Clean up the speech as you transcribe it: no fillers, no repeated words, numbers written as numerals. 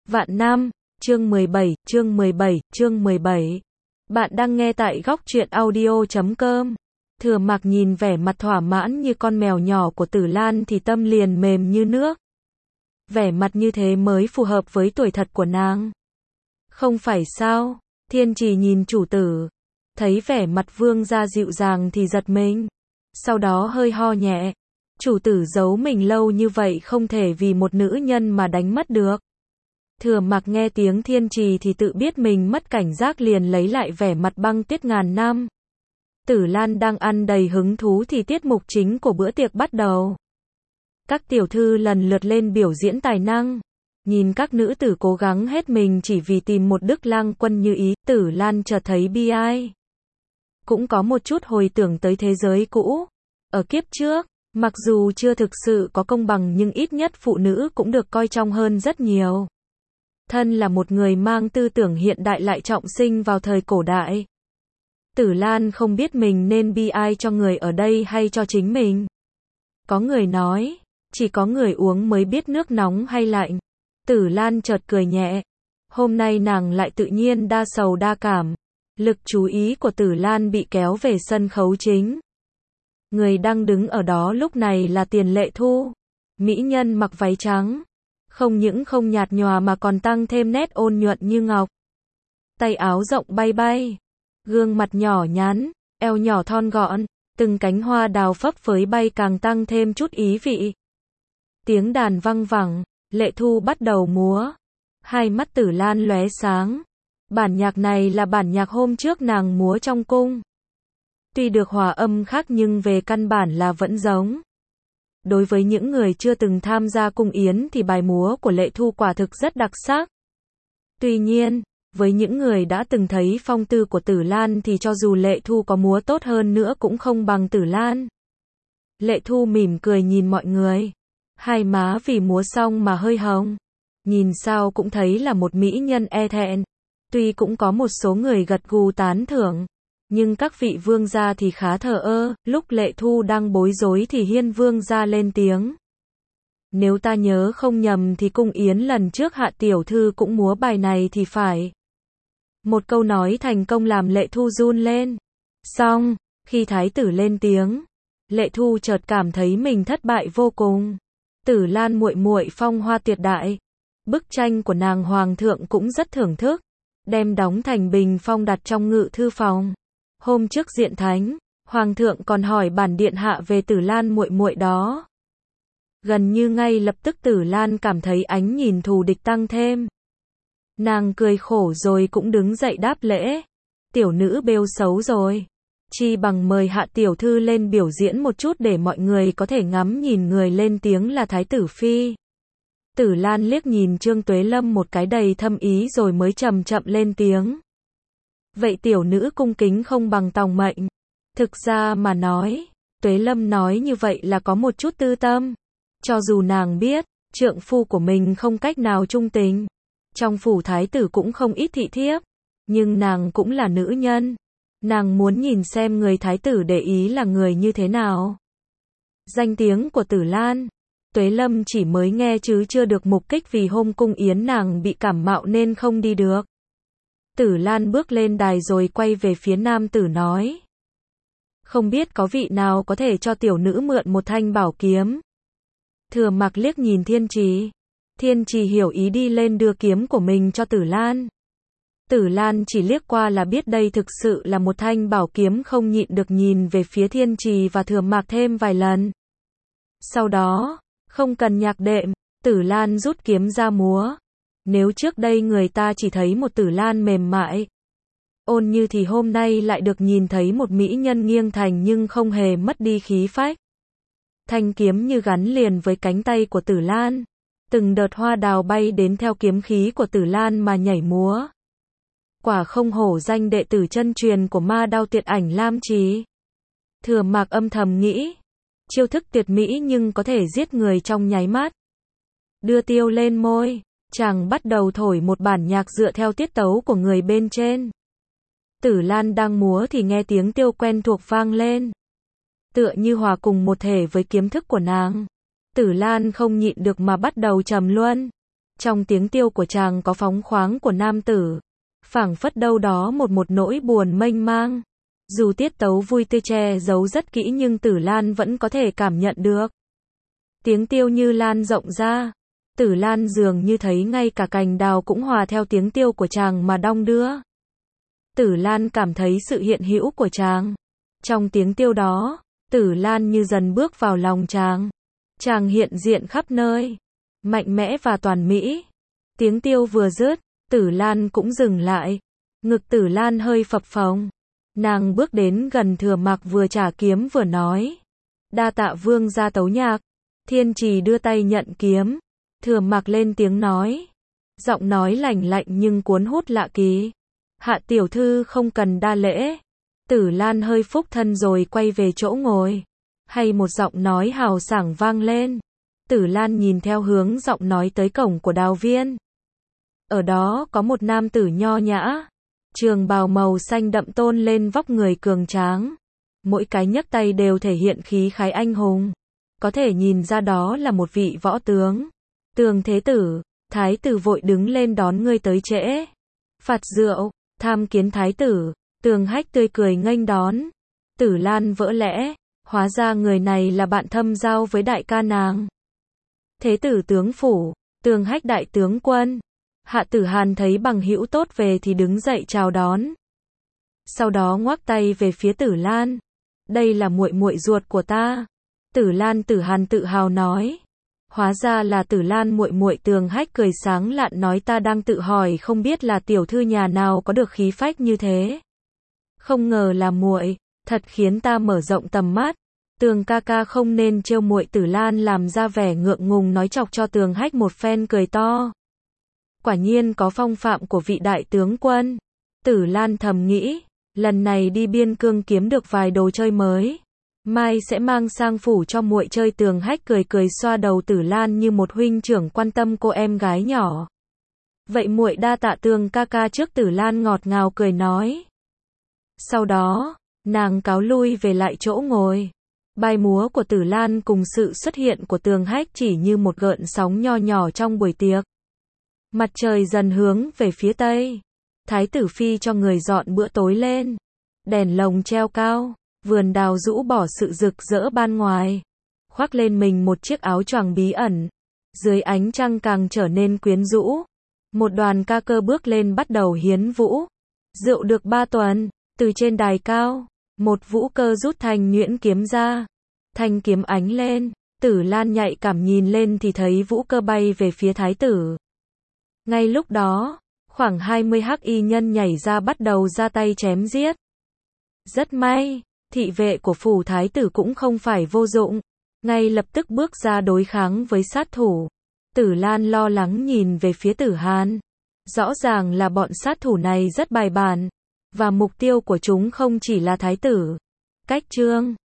Vạn Nam, chương 17. Bạn đang nghe tại góc truyện audio.com. Thừa Mạc nhìn vẻ mặt thỏa mãn như con mèo nhỏ của Tử Lan thì tâm liền mềm như nước. Vẻ mặt như thế mới phù hợp với tuổi thật của nàng. Không phải sao? Thiên Trì nhìn chủ tử, thấy vẻ mặt vương gia dịu dàng thì giật mình. Sau đó hơi ho nhẹ. Chủ tử giấu mình lâu như vậy không thể vì một nữ nhân mà đánh mất được. Thừa Mạc nghe tiếng Thiên Trì thì tự biết mình mất cảnh giác liền lấy lại vẻ mặt băng tuyết ngàn năm. Tử Lan đang ăn đầy hứng thú thì tiết mục chính của bữa tiệc bắt đầu. Các tiểu thư lần lượt lên biểu diễn tài năng. Nhìn các nữ tử cố gắng hết mình chỉ vì tìm một đức lang quân như ý, Tử Lan chợt thấy bi ai. Cũng có một chút hồi tưởng tới thế giới cũ. Ở kiếp trước, mặc dù chưa thực sự có công bằng nhưng ít nhất phụ nữ cũng được coi trọng hơn rất nhiều. Thân là một người mang tư tưởng hiện đại lại trọng sinh vào thời cổ đại. Tử Lan không biết mình nên bi ai cho người ở đây hay cho chính mình. Có người nói, chỉ có người uống mới biết nước nóng hay lạnh. Tử Lan chợt cười nhẹ. Hôm nay nàng lại tự nhiên đa sầu đa cảm. Lực chú ý của Tử Lan bị kéo về sân khấu chính. Người đang đứng ở đó lúc này là Tiền Lệ Thu. Mỹ nhân mặc váy trắng. Không những không nhạt nhòa mà còn tăng thêm nét ôn nhuận như ngọc. Tay áo rộng bay bay. Gương mặt nhỏ nhắn, eo nhỏ thon gọn. Từng cánh hoa đào phấp phới bay càng tăng thêm chút ý vị. Tiếng đàn văng vẳng. Lệ Thu bắt đầu múa. Hai mắt Tử Lan lóe sáng. Bản nhạc này là bản nhạc hôm trước nàng múa trong cung. Tuy được hòa âm khác nhưng về căn bản là vẫn giống. Đối với những người chưa từng tham gia cung yến thì bài múa của Lệ Thu quả thực rất đặc sắc. Tuy nhiên, với những người đã từng thấy phong tư của Tử Lan thì cho dù Lệ Thu có múa tốt hơn nữa cũng không bằng Tử Lan. Lệ Thu mỉm cười nhìn mọi người. Hai má vì múa xong mà hơi hồng. Nhìn sao cũng thấy là một mỹ nhân e thẹn. Tuy cũng có một số người gật gù tán thưởng. Nhưng các vị vương gia thì khá thờ ơ. Lúc Lệ Thu đang bối rối thì Hiên vương gia lên tiếng. Nếu ta nhớ không nhầm thì cung yến lần trước Hạ tiểu thư cũng múa bài này thì phải. Một câu nói thành công làm Lệ Thu run lên. Xong, khi thái tử lên tiếng, Lệ Thu chợt cảm thấy mình thất bại vô cùng. Tử Lan muội muội phong hoa tuyệt đại. Bức tranh của nàng hoàng thượng cũng rất thưởng thức. Đem đóng thành bình phong đặt trong ngự thư phòng. Hôm trước diện thánh, hoàng thượng còn hỏi bản điện hạ về Tử Lan muội muội đó. Gần như ngay lập tức Tử Lan cảm thấy ánh nhìn thù địch tăng thêm. Nàng cười khổ rồi cũng đứng dậy đáp lễ. Tiểu nữ bêu xấu rồi. Chi bằng mời Hạ tiểu thư lên biểu diễn một chút để mọi người có thể ngắm nhìn người lên tiếng là Thái tử Phi. Tử Lan liếc nhìn Trương Tuế Lâm một cái đầy thâm ý rồi mới chậm chậm lên tiếng. Vậy tiểu nữ cung kính không bằng tòng mệnh. Thực ra mà nói, Tuế Lâm nói như vậy là có một chút tư tâm. Cho dù nàng biết, trượng phu của mình không cách nào trung tình. Trong phủ thái tử cũng không ít thị thiếp. Nhưng nàng cũng là nữ nhân. Nàng muốn nhìn xem người thái tử để ý là người như thế nào. Danh tiếng của Tử Lan, Tuế Lâm chỉ mới nghe chứ chưa được mục kích vì hôm cung yến nàng bị cảm mạo nên không đi được. Tử Lan bước lên đài rồi quay về phía nam tử nói. Không biết có vị nào có thể cho tiểu nữ mượn một thanh bảo kiếm. Thừa Mạc liếc nhìn Thiên Trì. Thiên Trì hiểu ý đi lên đưa kiếm của mình cho Tử Lan. Tử Lan chỉ liếc qua là biết đây thực sự là một thanh bảo kiếm, không nhịn được nhìn về phía Thiên Trì và Thừa Mạc thêm vài lần. Sau đó, không cần nhạc đệm, Tử Lan rút kiếm ra múa. Nếu trước đây người ta chỉ thấy một Tử Lan mềm mại, ôn như thì hôm nay lại được nhìn thấy một mỹ nhân nghiêng thành nhưng không hề mất đi khí phách. Thanh kiếm như gắn liền với cánh tay của Tử Lan. Từng đợt hoa đào bay đến theo kiếm khí của Tử Lan mà nhảy múa. Quả không hổ danh đệ tử chân truyền của Ma Đao Tuyệt Ảnh Lam Trì. Thừa Mạc âm thầm nghĩ. Chiêu thức tuyệt mỹ nhưng có thể giết người trong nháy mắt. Đưa tiêu lên môi. Chàng bắt đầu thổi một bản nhạc dựa theo tiết tấu của người bên trên. Tử Lan đang múa thì nghe tiếng tiêu quen thuộc vang lên. Tựa như hòa cùng một thể với kiếm thức của nàng. Tử Lan không nhịn được mà bắt đầu trầm luân. Trong tiếng tiêu của chàng có phóng khoáng của nam tử, phảng phất đâu đó một nỗi buồn mênh mang. Dù tiết tấu vui tươi che giấu rất kỹ nhưng Tử Lan vẫn có thể cảm nhận được. Tiếng tiêu như lan rộng ra, Tử Lan dường như thấy ngay cả cành đào cũng hòa theo tiếng tiêu của chàng mà đong đưa. Tử Lan cảm thấy sự hiện hữu của chàng. Trong tiếng tiêu đó, Tử Lan như dần bước vào lòng chàng. Chàng hiện diện khắp nơi, mạnh mẽ và toàn mỹ. Tiếng tiêu vừa dứt, Tử Lan cũng dừng lại. Ngực Tử Lan hơi phập phồng. Nàng bước đến gần Thừa Mạc vừa trả kiếm vừa nói. Đa tạ vương gia tấu nhạc. Thiên Trì đưa tay nhận kiếm. Thừa Mạc lên tiếng nói. Giọng nói lành lạnh nhưng cuốn hút lạ kỳ. Hạ tiểu thư không cần đa lễ. Tử Lan hơi phúc thân rồi quay về chỗ ngồi. Hay một giọng nói hào sảng vang lên. Tử Lan nhìn theo hướng giọng nói tới cổng của đào viên. Ở đó có một nam tử nho nhã. Trường bào màu xanh đậm tôn lên vóc người cường tráng. Mỗi cái nhấc tay đều thể hiện khí khái anh hùng. Có thể nhìn ra đó là một vị võ tướng. Tường thế tử, thái tử vội đứng lên đón ngươi tới trễ. Phạt rượu, tham kiến thái tử. Tường Hách tươi cười nghênh đón. Tử Lan vỡ lẽ, hóa ra người này là bạn thâm giao với đại ca nàng. Thế tử tướng phủ, Tường Hách đại tướng quân. Hạ Tử Hàn thấy bằng hữu tốt về thì đứng dậy chào đón. Sau đó ngoắc tay về phía Tử Lan. Đây là muội muội ruột của ta. Tử Lan Tử Hàn tự hào nói. Hóa ra là Tử Lan muội muội. Tường Hách cười sáng lạn nói ta đang tự hỏi không biết là tiểu thư nhà nào có được khí phách như thế. Không ngờ là muội, thật khiến ta mở rộng tầm mắt. Tường ca ca không nên trêu muội. Tử Lan làm ra vẻ ngượng ngùng nói chọc cho Tường Hách một phen cười to. Quả nhiên có phong phạm của vị đại tướng quân. Tử Lan thầm nghĩ, lần này đi biên cương kiếm được vài đồ chơi mới, mai sẽ mang sang phủ cho muội chơi. Tường Hách cười cười xoa đầu Tử Lan như một huynh trưởng quan tâm cô em gái nhỏ. Vậy muội đa tạ Tường ca ca trước. Tử Lan ngọt ngào cười nói. Sau đó, nàng cáo lui về lại chỗ ngồi. Bài múa của Tử Lan cùng sự xuất hiện của Tường Hách chỉ như một gợn sóng nho nhỏ trong buổi tiệc. Mặt trời dần hướng về phía tây. Thái tử phi cho người dọn bữa tối lên. Đèn lồng treo cao, vườn đào rũ bỏ sự rực rỡ ban ngoài. Khoác lên mình một chiếc áo choàng bí ẩn. Dưới ánh trăng càng trở nên quyến rũ. Một đoàn ca cơ bước lên bắt đầu hiến vũ. Rượu được 3 tuần, từ trên đài cao, một vũ cơ rút thanh nhuyễn kiếm ra. Thanh kiếm ánh lên, Tử Lan nhạy cảm nhìn lên thì thấy vũ cơ bay về phía thái tử. Ngay lúc đó, khoảng 20 hắc y nhân nhảy ra bắt đầu ra tay chém giết. Rất may, thị vệ của phủ thái tử cũng không phải vô dụng, ngay lập tức bước ra đối kháng với sát thủ. Tử Lan lo lắng nhìn về phía Tử Hàn. Rõ ràng là bọn sát thủ này rất bài bản, và mục tiêu của chúng không chỉ là thái tử. Cách chương